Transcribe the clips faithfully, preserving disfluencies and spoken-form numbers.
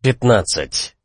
пятнадцать.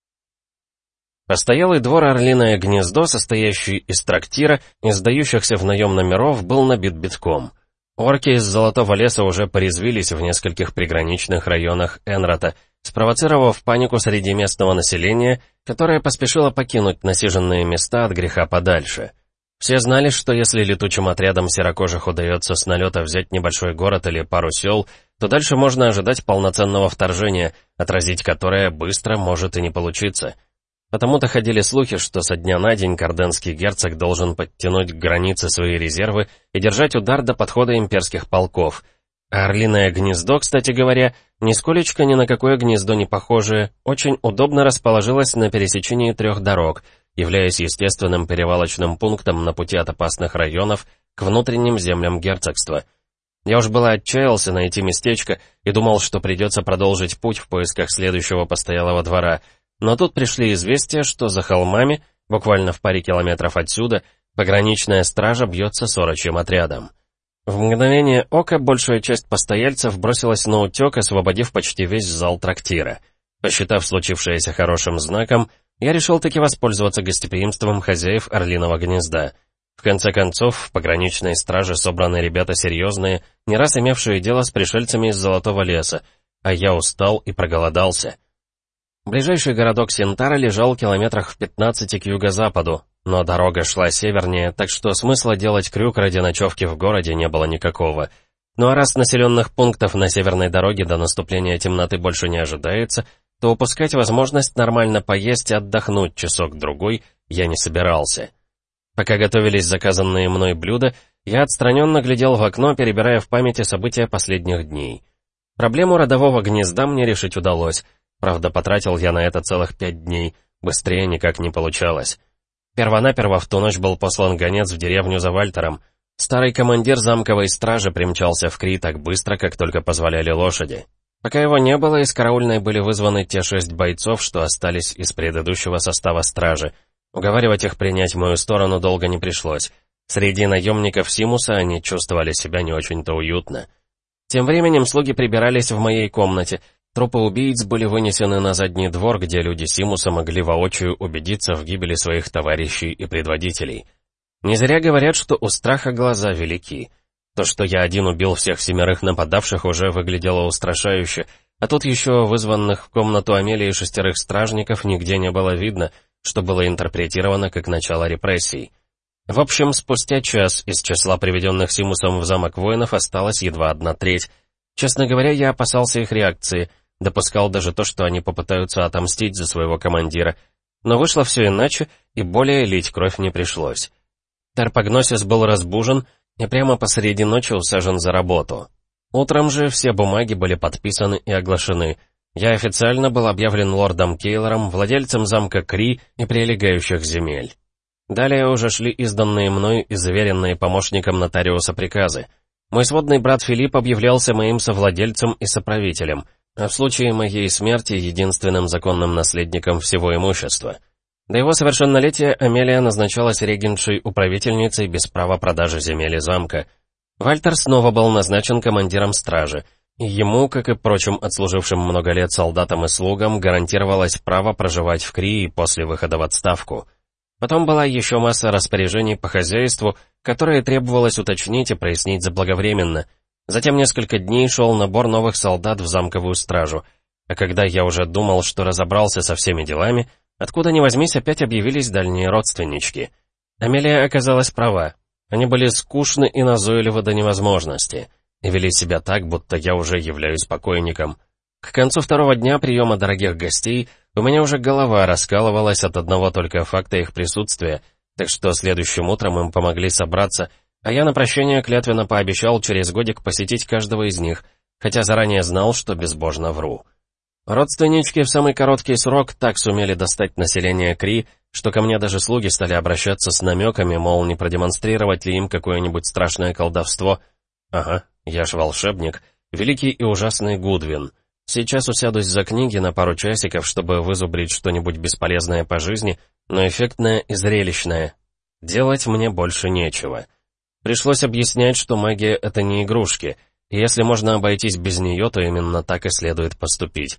Постоялый двор «Орлиное гнездо», состоящий из трактира и сдающихся в наем номеров, был набит битком. Орки из Золотого леса уже порезвились в нескольких приграничных районах Энрота, спровоцировав панику среди местного населения, которое поспешило покинуть насиженные места от греха подальше. Все знали, что если летучим отрядам серокожих удается с налета взять небольшой город или пару сел, то дальше можно ожидать полноценного вторжения, отразить которое быстро может и не получиться. Потому-то ходили слухи, что со дня на день карденский герцог должен подтянуть к границе свои резервы и держать удар до подхода имперских полков. А Орлиное гнездо, кстати говоря, нисколечко ни на какое гнездо не похожее, очень удобно расположилось на пересечении трех дорог, являясь естественным перевалочным пунктом на пути от опасных районов к внутренним землям герцогства. Я уж было отчаялся найти местечко и думал, что придется продолжить путь в поисках следующего постоялого двора, но тут пришли известия, что за холмами, буквально в паре километров отсюда, пограничная стража бьется с орочьим отрядом. В мгновение ока большая часть постояльцев бросилась на утек, освободив почти весь зал трактира. Посчитав случившееся хорошим знаком, я решил таки воспользоваться гостеприимством хозяев Орлиного гнезда. В конце концов, в пограничной страже собраны ребята серьезные, не раз имевшие дело с пришельцами из Золотого леса, а я устал и проголодался. Ближайший городок Синтара лежал километрах в пятнадцати к юго-западу, но дорога шла севернее, так что смысла делать крюк ради ночевки в городе не было никакого. Ну а раз населенных пунктов на северной дороге до наступления темноты больше не ожидается, то упускать возможность нормально поесть и отдохнуть часок-другой я не собирался. Пока готовились заказанные мной блюда, я отстраненно глядел в окно, перебирая в памяти события последних дней. Проблему родового гнезда мне решить удалось. Правда, потратил я на это целых пять дней, быстрее никак не получалось. Первонаперво в ту ночь был послан гонец в деревню за Вальтером. Старый командир замковой стражи примчался в Кри так быстро, как только позволяли лошади. Пока его не было, из караульной были вызваны те шесть бойцов, что остались из предыдущего состава стражи. Уговаривать их принять мою сторону долго не пришлось. Среди наемников Симуса они чувствовали себя не очень-то уютно. Тем временем слуги прибирались в моей комнате. Трупы убийц были вынесены на задний двор, где люди Симуса могли воочию убедиться в гибели своих товарищей и предводителей. Не зря говорят, что у страха глаза велики. То, что я один убил всех семерых нападавших, уже выглядело устрашающе, а тут еще вызванных в комнату Амелии шестерых стражников нигде не было видно, что было интерпретировано как начало репрессий. В общем, спустя час из числа приведенных Симусом в замок воинов осталась едва одна треть. Честно говоря, я опасался их реакции, допускал даже то, что они попытаются отомстить за своего командира. Но вышло все иначе, и более лить кровь не пришлось. Тарпогносис был разбужен и прямо посреди ночи усажен за работу. Утром же все бумаги были подписаны и оглашены. Я официально был объявлен лордом Кейлором, владельцем замка Кри и прилегающих земель. Далее уже шли изданные мной и заверенные помощником нотариуса приказы. Мой сводный брат Филипп объявлялся моим совладельцем и соправителем, а в случае моей смерти единственным законным наследником всего имущества. До его совершеннолетия Амелия назначалась регентшей-управительницей без права продажи земель и замка. Вальтер снова был назначен командиром стражи, и ему, как и прочим отслужившим много лет солдатам и слугам, гарантировалось право проживать в Крии после выхода в отставку. Потом была еще масса распоряжений по хозяйству, которые требовалось уточнить и прояснить заблаговременно. Затем несколько дней шел набор новых солдат в замковую стражу, а когда я уже думал, что разобрался со всеми делами, откуда ни возьмись, опять объявились дальние родственнички. Амелия оказалась права. Они были скучны и назойливы до невозможности, и вели себя так, будто я уже являюсь покойником. К концу второго дня приема дорогих гостей у меня уже голова раскалывалась от одного только факта их присутствия, так что следующим утром им помогли собраться, а я на прощание клятвенно пообещал через годик посетить каждого из них, хотя заранее знал, что безбожно вру. Родственнички в самый короткий срок так сумели достать население Кри, что ко мне даже слуги стали обращаться с намеками, мол, не продемонстрировать ли им какое-нибудь страшное колдовство. Ага, я ж волшебник, великий и ужасный Гудвин. Сейчас усядусь за книги на пару часиков, чтобы вызубрить что-нибудь бесполезное по жизни, но эффектное и зрелищное. Делать мне больше нечего. Пришлось объяснять, что магия — это не игрушки, и если можно обойтись без нее, то именно так и следует поступить.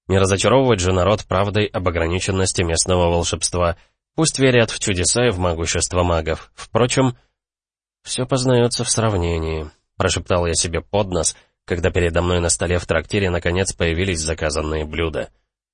Не разочаровывать же народ правдой об ограниченности местного волшебства. Пусть верят в чудеса и в могущество магов. Впрочем, все познается в сравнении, прошептал я себе под нос, когда передо мной на столе в трактире наконец появились заказанные блюда.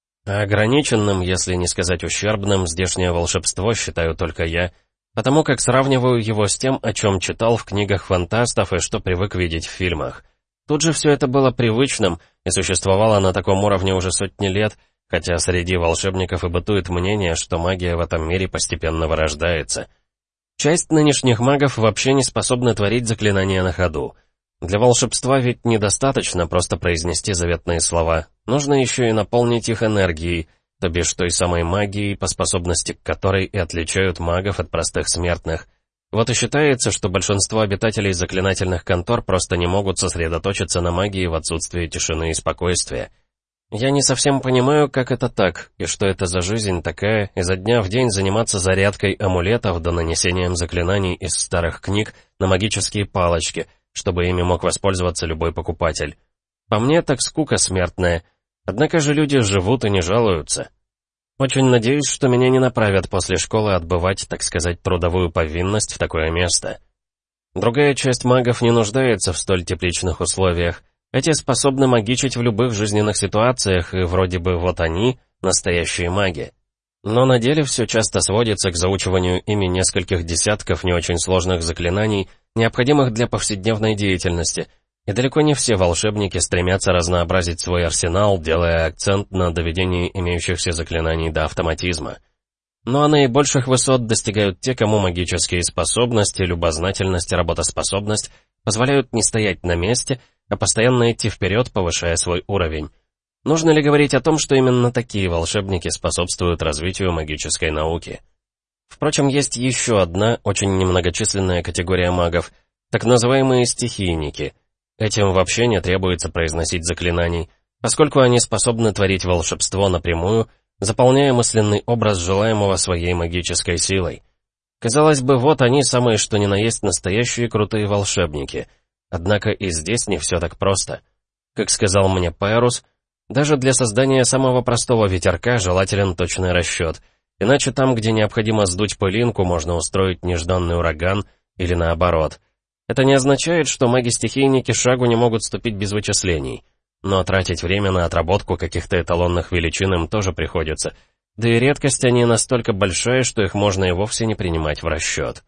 А ограниченным, если не сказать ущербным, здешнее волшебство считаю только я, потому как сравниваю его с тем, о чем читал в книгах фантастов и что привык видеть в фильмах. Тут же все это было привычным и существовало на таком уровне уже сотни лет, хотя среди волшебников и бытует мнение, что магия в этом мире постепенно вырождается. Часть нынешних магов вообще не способны творить заклинания на ходу. Для волшебства ведь недостаточно просто произнести заветные слова, нужно еще и наполнить их энергией, то бишь той самой магией, по способности к которой и отличают магов от простых смертных. Вот и считается, что большинство обитателей заклинательных контор просто не могут сосредоточиться на магии в отсутствии тишины и спокойствия. Я не совсем понимаю, как это так, и что это за жизнь такая, изо дня в день заниматься зарядкой амулетов да нанесением заклинаний из старых книг на магические палочки, чтобы ими мог воспользоваться любой покупатель. По мне, так скука смертная. Однако же люди живут и не жалуются. Очень надеюсь, что меня не направят после школы отбывать, так сказать, трудовую повинность в такое место. Другая часть магов не нуждается в столь тепличных условиях. Эти способны магичить в любых жизненных ситуациях, и вроде бы вот они — настоящие маги. Но на деле все часто сводится к заучиванию ими нескольких десятков не очень сложных заклинаний, необходимых для повседневной деятельности, и далеко не все волшебники стремятся разнообразить свой арсенал, делая акцент на доведении имеющихся заклинаний до автоматизма. Ну а наибольших высот достигают те, кому магические способности, любознательность и работоспособность позволяют не стоять на месте, а постоянно идти вперед, повышая свой уровень. Нужно ли говорить о том, что именно такие волшебники способствуют развитию магической науки? Впрочем, есть еще одна, очень немногочисленная категория магов, так называемые стихийники. Этим вообще не требуется произносить заклинаний, поскольку они способны творить волшебство напрямую, заполняя мысленный образ желаемого своей магической силой. Казалось бы, вот они самые что ни на есть настоящие крутые волшебники. Однако и здесь не все так просто. Как сказал мне Пайрус, даже для создания самого простого ветерка желателен точный расчет, иначе там, где необходимо сдуть пылинку, можно устроить нежданный ураган или наоборот. Это не означает, что маги-стихийники шагу не могут ступить без вычислений, но тратить время на отработку каких-то эталонных величин им тоже приходится, да и редкость они настолько большая, что их можно и вовсе не принимать в расчет.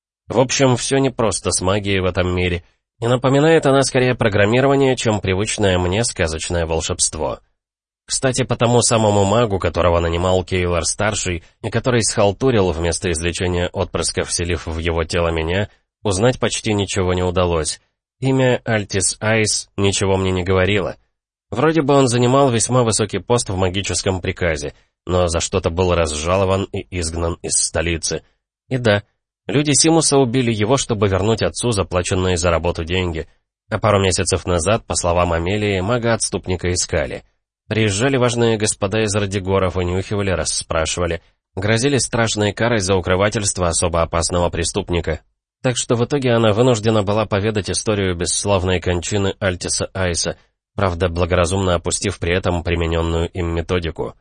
В общем, все непросто с магией в этом мире, и напоминает она скорее программирование, чем привычное мне сказочное волшебство. Кстати, по тому самому магу, которого нанимал Кейлор-старший, и который схалтурил вместо излечения отпрысков, вселив в его тело меня, узнать почти ничего не удалось. Имя Альтис Айс ничего мне не говорило. Вроде бы он занимал весьма высокий пост в магическом приказе, но за что-то был разжалован и изгнан из столицы. И да, люди Симуса убили его, чтобы вернуть отцу заплаченные за работу деньги, а пару месяцев назад, по словам Амелии, мага-отступника искали. Приезжали важные господа из Радигора, вынюхивали, расспрашивали, грозили страшной карой за укрывательство особо опасного преступника. Так что в итоге она вынуждена была поведать историю бесславной кончины Альтиса Айса, правда, благоразумно опустив при этом примененную им методику.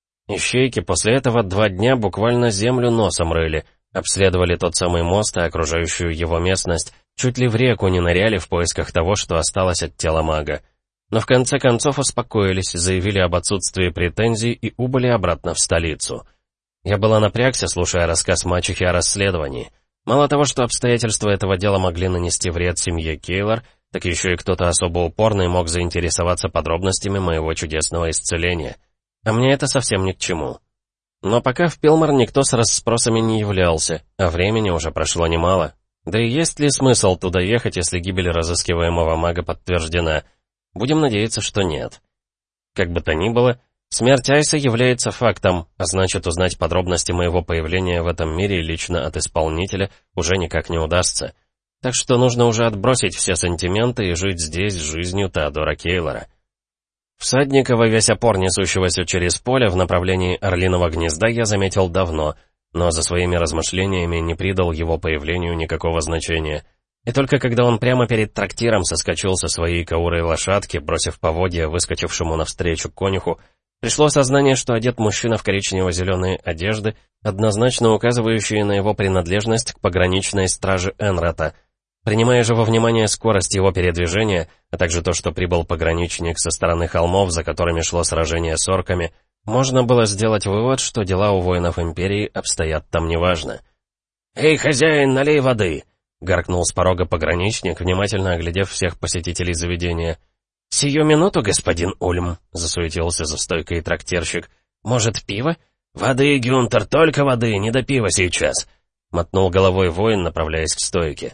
Ищейки после этого два дня буквально землю носом рыли, обследовали тот самый мост и окружающую его местность, чуть ли в реку не ныряли в поисках того, что осталось от тела мага. Но в конце концов успокоились, заявили об отсутствии претензий и убыли обратно в столицу. Я была напрягся, слушая рассказ мачехи о расследовании. Мало того, что обстоятельства этого дела могли нанести вред семье Кейлор, так еще и кто-то особо упорный мог заинтересоваться подробностями моего чудесного исцеления. А мне это совсем ни к чему. Но пока в Пилмар никто с расспросами не являлся, а времени уже прошло немало. Да и есть ли смысл туда ехать, если гибель разыскиваемого мага подтверждена? Будем надеяться, что нет. Как бы то ни было, смерть Айса является фактом, а значит, узнать подробности моего появления в этом мире лично от исполнителя уже никак не удастся. Так что нужно уже отбросить все сантименты и жить здесь жизнью Теодора Кейлора. Всадника во весь опор, несущегося через поле в направлении Орлиного гнезда, я заметил давно, но за своими размышлениями не придал его появлению никакого значения. И только когда он прямо перед трактиром соскочил со своей каурой лошадки, бросив поводья выскочившему навстречу конюху, Пришло сознание, что одет мужчина в коричнево-зеленые одежды, однозначно указывающие на его принадлежность к пограничной страже Энрата. Принимая же во внимание скорость его передвижения, а также то, что прибыл пограничник со стороны холмов, за которыми шло сражение с орками, можно было сделать вывод, что дела у воинов Империи обстоят там неважно. «Эй, хозяин, налей воды!» — гаркнул с порога пограничник, внимательно оглядев всех посетителей заведения. «Сию минуту, господин Ульм», — засуетился за стойкой трактирщик. «Может, пиво?» «Воды, Гюнтер, только воды, не до пива сейчас», — мотнул головой воин, направляясь к стойке.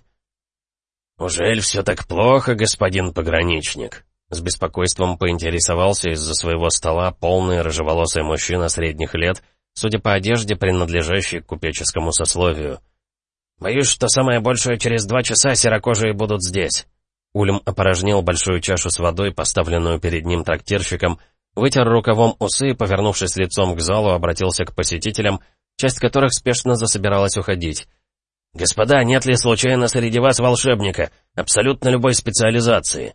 «Ужель все так плохо, господин пограничник?» С беспокойством поинтересовался из-за своего стола полный рыжеволосый мужчина средних лет, судя по одежде, принадлежащий к купеческому сословию. «Боюсь, что самое большее через два часа серокожие будут здесь». Ульм опорожнил большую чашу с водой, поставленную перед ним трактирщиком, вытер рукавом усы и, повернувшись лицом к залу, обратился к посетителям, часть которых спешно засобиралась уходить. «Господа, нет ли случайно среди вас волшебника, абсолютно любой специализации?»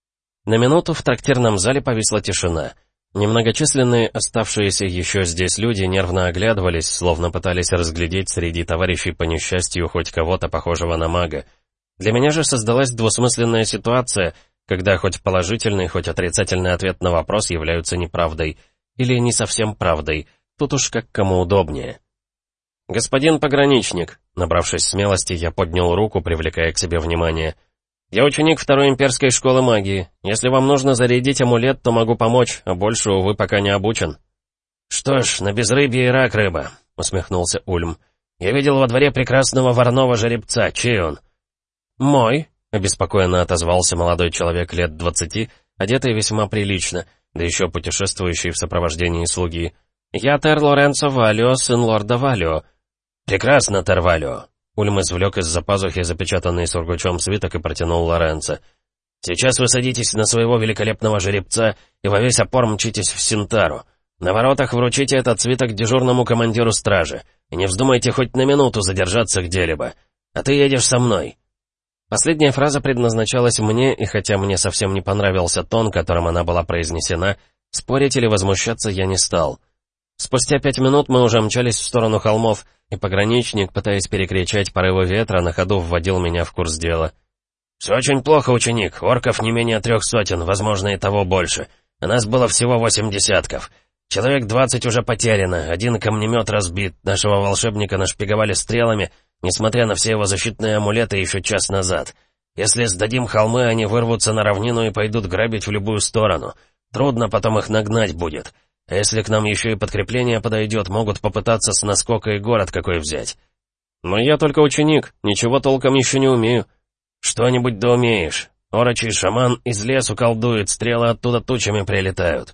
На минуту в трактирном зале повисла тишина. Немногочисленные оставшиеся еще здесь люди нервно оглядывались, словно пытались разглядеть среди товарищей по несчастью хоть кого-то похожего на мага. Для меня же создалась двусмысленная ситуация, когда хоть положительный, хоть отрицательный ответ на вопрос являются неправдой. Или не совсем правдой. Тут уж как кому удобнее. «Господин пограничник», набравшись смелости, я поднял руку, привлекая к себе внимание. «Я ученик второй имперской школы магии. Если вам нужно зарядить амулет, то могу помочь, а больше, увы, пока не обучен». «Что ж, на безрыбье и рак рыба», — усмехнулся Ульм. «Я видел во дворе прекрасного вороного жеребца. Чей он?» «Мой», — обеспокоенно отозвался молодой человек лет двадцати, одетый весьма прилично, да еще путешествующий в сопровождении слуги. «Я Тер Лоренцо Валио, сын лорда Валио». «Прекрасно, Тер Валио». Ульм извлек из-за пазухи запечатанный сургучом свиток и протянул Лоренцо. «Сейчас вы садитесь на своего великолепного жеребца и во весь опор мчитесь в Синтару. На воротах вручите этот свиток дежурному командиру стражи, и не вздумайте хоть на минуту задержаться где-либо. А ты едешь со мной». Последняя фраза предназначалась мне, и хотя мне совсем не понравился тон, которым она была произнесена, спорить или возмущаться я не стал. Спустя пять минут мы уже мчались в сторону холмов, и пограничник, пытаясь перекричать порывы ветра, на ходу вводил меня в курс дела. «Все очень плохо, ученик. Орков не менее трех сотен, возможно, и того больше. А нас было всего восемь десятков. Человек двадцать уже потеряно, один камнемет разбит, нашего волшебника нашпиговали стрелами, несмотря на все его защитные амулеты еще час назад. Если сдадим холмы, они вырвутся на равнину и пойдут грабить в любую сторону. Трудно потом их нагнать будет. А если к нам еще и подкрепление подойдет, могут попытаться с наскока и город какой взять. Но я только ученик, ничего толком еще не умею. Что-нибудь да умеешь. Орочий шаман из лесу колдует, стрелы оттуда тучами прилетают».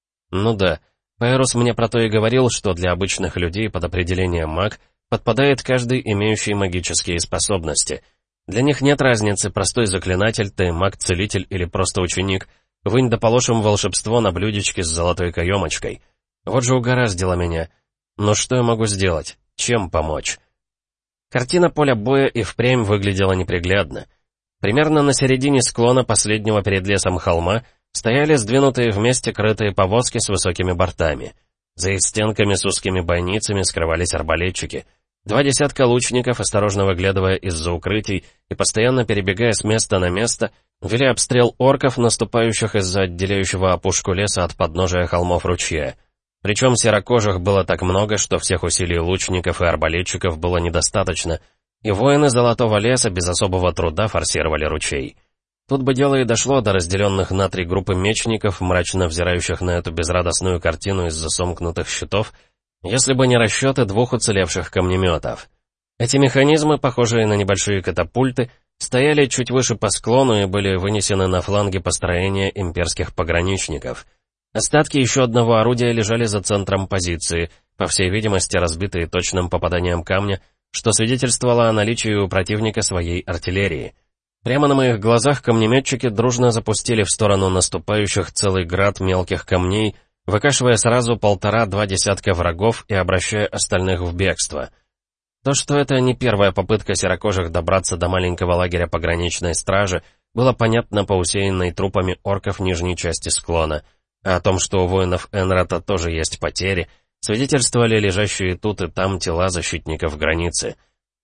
Ну да, Пайрус мне про то и говорил, что для обычных людей под определением маг подпадает каждый, имеющий магические способности. Для них нет разницы, простой заклинатель ты, маг-целитель или просто ученик. Вынь да положим волшебство на блюдечке с золотой каемочкой. Вот же угораздило меня. Но что я могу сделать? Чем помочь? Картина поля боя и впрямь выглядела неприглядно. Примерно на середине склона последнего перед лесом холма стояли сдвинутые вместе крытые повозки с высокими бортами. За их стенками с узкими бойницами скрывались арбалетчики. Два десятка лучников, осторожно выглядывая из-за укрытий и постоянно перебегая с места на место, вели обстрел орков, наступающих из-за отделяющего опушку леса от подножия холмов ручья. Причем серокожих было так много, что всех усилий лучников и арбалетчиков было недостаточно, и воины Золотого леса без особого труда форсировали ручей. Тут бы дело и дошло до разделенных на три группы мечников, мрачно взирающих на эту безрадостную картину из-за сомкнутых щитов, если бы не расчеты двух уцелевших камнеметов. Эти механизмы, похожие на небольшие катапульты, стояли чуть выше по склону и были вынесены на фланги построения имперских пограничников. Остатки еще одного орудия лежали за центром позиции, по всей видимости разбитые точным попаданием камня, что свидетельствовало о наличии у противника своей артиллерии. Прямо на моих глазах камнеметчики дружно запустили в сторону наступающих целый град мелких камней, выкашивая сразу полтора-два десятка врагов и обращая остальных в бегство. То, что это не первая попытка серокожих добраться до маленького лагеря пограничной стражи, было понятно по усеянной трупами орков нижней части склона. А о том, что у воинов Энрата тоже есть потери, свидетельствовали лежащие тут и там тела защитников границы.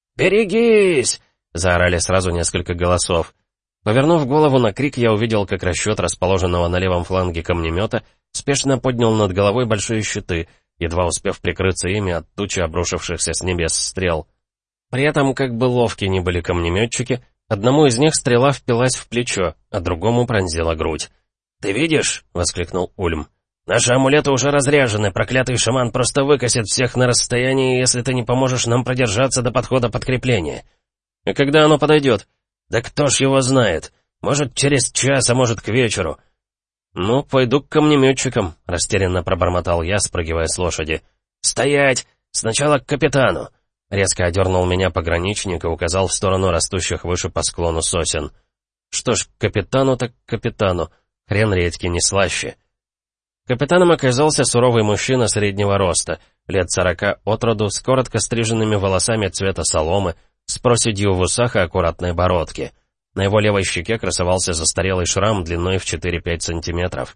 «Берегись!» — заорали сразу несколько голосов. Повернув голову на крик, я увидел, как расчет расположенного на левом фланге камнемета спешно поднял над головой большие щиты, едва успев прикрыться ими от тучи обрушившихся с небес стрел. При этом, как бы ловки ни были камнеметчики, одному из них стрела впилась в плечо, а другому пронзила грудь. «Ты видишь?» — воскликнул Ульм. «Наши амулеты уже разряжены, проклятый шаман просто выкосит всех на расстоянии, если ты не поможешь нам продержаться до подхода подкрепления». «И когда оно подойдет?» «Да кто ж его знает? Может, через час, а может, к вечеру». «Ну, пойду к камнеметчикам», — растерянно пробормотал я, спрыгивая с лошади. «Стоять! Сначала к капитану!» Резко одернул меня пограничник и указал в сторону растущих выше по склону сосен. Что ж, к капитану так к капитану. Хрен редьки не слаще. Капитаном оказался суровый мужчина среднего роста, лет сорока от роду, с коротко стриженными волосами цвета соломы, с проседью в усах и аккуратной бородке. На его левой щеке красовался застарелый шрам длиной в четыре-пять сантиметров.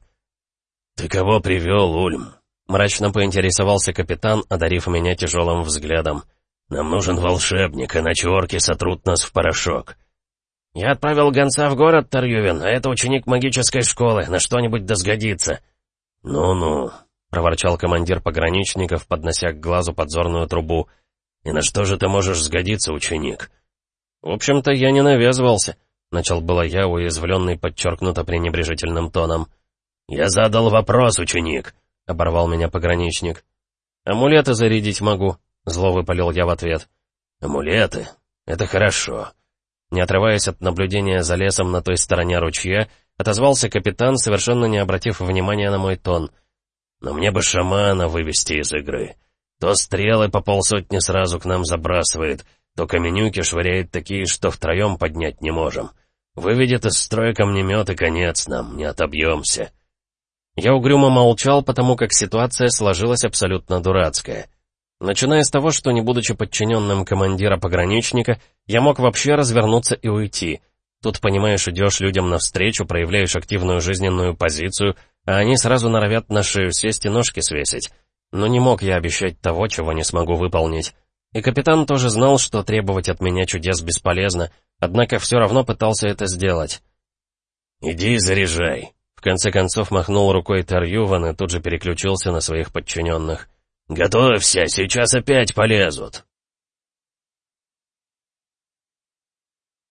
«Ты кого привел, Ульм?» — мрачно поинтересовался капитан, одарив меня тяжелым взглядом. «Нам нужен волшебник, иначе орки сотрут нас в порошок». «Я отправил гонца в город, Тарьювен, а это ученик магической школы, на что-нибудь да сгодится». «Ну-ну», — проворчал командир пограничников, поднося к глазу подзорную трубу. «И на что же ты можешь сгодиться, ученик?» «В общем-то, я не навязывался», — начал было я, уязвленный подчеркнуто пренебрежительным тоном. «Я задал вопрос, ученик», — оборвал меня пограничник. «Амулеты зарядить могу», — зло выпалил я в ответ. «Амулеты? Это хорошо». Не отрываясь от наблюдения за лесом на той стороне ручья, отозвался капитан, совершенно не обратив внимания на мой тон. «Но мне бы шамана вывести из игры. То стрелы по полсотни сразу к нам забрасывает, то каменюки швыряет такие, что втроем поднять не можем. Выведет из строя камнемет, и конец нам, не отобьемся». Я угрюмо молчал, потому как ситуация сложилась абсолютно дурацкая. Начиная с того, что, не будучи подчиненным командира пограничника, я мог вообще развернуться и уйти. Тут, понимаешь, идешь людям навстречу, проявляешь активную жизненную позицию, а они сразу норовят на шею сесть и ножки свесить. Но не мог я обещать того, чего не смогу выполнить. И капитан тоже знал, что требовать от меня чудес бесполезно, однако все равно пытался это сделать. «Иди заряжай», — в конце концов махнул рукой Тарьюван и тут же переключился на своих подчиненных. «Готовься, сейчас опять полезут».